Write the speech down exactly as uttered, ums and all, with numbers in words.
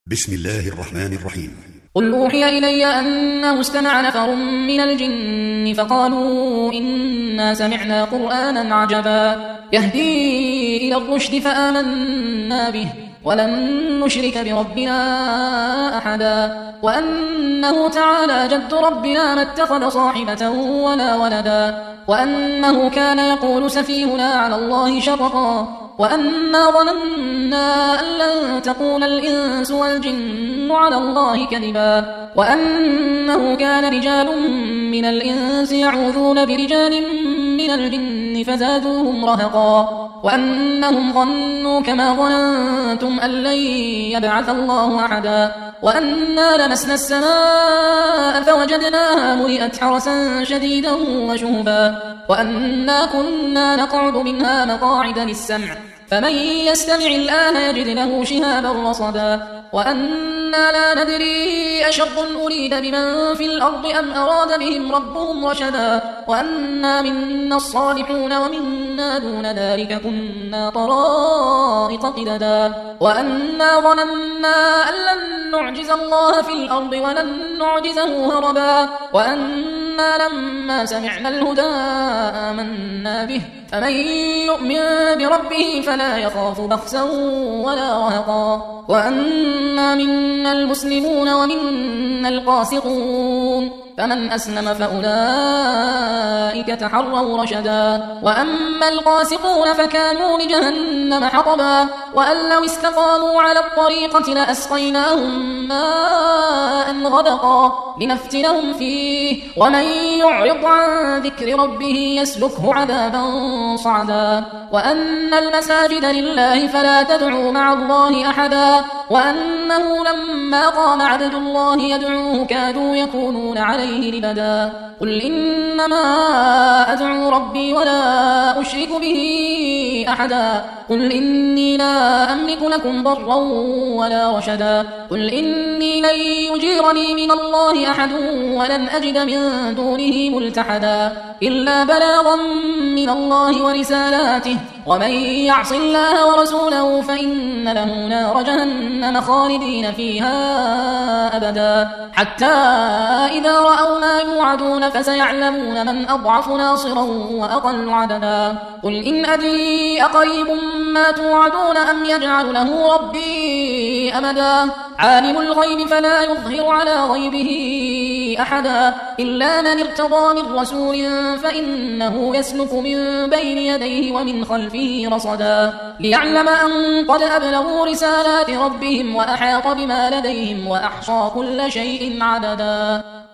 بسم الله الرحمن الرحيم. قل أوحي إلي أنه استمع نفر من الجن فقالوا إنا سمعنا قرآنا عجبا يهدي إلى الرشد فآمنا به ولن نشرك بربنا أحدا وأنه تعالى جد ربنا ما اتخذ صاحبة ولا ولدا وأنه كان يقول سفيهنا على الله شططا وأنا ظننا أن لن تقول الإنس والجن على الله كذبا وأنه كان رجال من الإنس يعوذون برجال من الجن فزادوهم رهقا وأنهم ظنوا كما ظننتم أن لن يبعث الله أحدا وأنا لمسنا السماء فوجدناها ملئت حرسا شديدا وشهبا وأنا كنا نقعد منها مقاعد للسمع فمن يستمع الآن يجد له شهابا رصدا وأنا لا ندري أشر أريد بمن في الأرض أم أراد بهم ربهم رشدا وأنا منا الصالحون ومنا دون ذلك كنا طرائق قددا وأنا ظننا أن لن نعجز الله في الأرض ولن نعجزه هربا وأنا لما سمعنا الهدى آمنا به فمن يؤمن بربه فلا يخاف بخسا ولا رهقا وأنا منا المسلمون ومنا القاسطون فمن أسلم فأولئك تحروا رشدا وأما القاسطون فكانوا لجهنم حطبا وأن لو استقاموا على الطريقة لأسقيناهم ماء غدقا لنفتنهم فيه ومن يعرض عن ذكر ربه يسلكه عذابا صعدا وأن المساجد لله فلا تدعوا مع الله أحدا وأنه لما قام عبد الله يدعوه كادوا يكونون عليه لبدا قل إنما أدعو ربي ولا أشرك به أحدا قل إني لا أملك لكم ضرا ولا رشدا قل إني لن يجيرني من الله أحد ولن أجد من دونه ملتحدا إلا بلاغا من الله ورسالاته ومن يعص الله ورسوله فإن له نار جهنم خالدين فيها أبدا حتى إذا رأوا ما يوعدون فسيعلمون من أضعف ناصرا وأقل عددا قل إن أدري أقريب ما توعدون أم يجعل له ربي أمدا عالم الغيب فلا يظهر على غيبه أحدا إلا من ارتضى من رسول فإنه يسلك من بين يديه ومن خلفه رصدا ليعلم أن قد أبلغوا رسالات ربهم وأحاط بما لديهم وأحصى كل شيء عددا.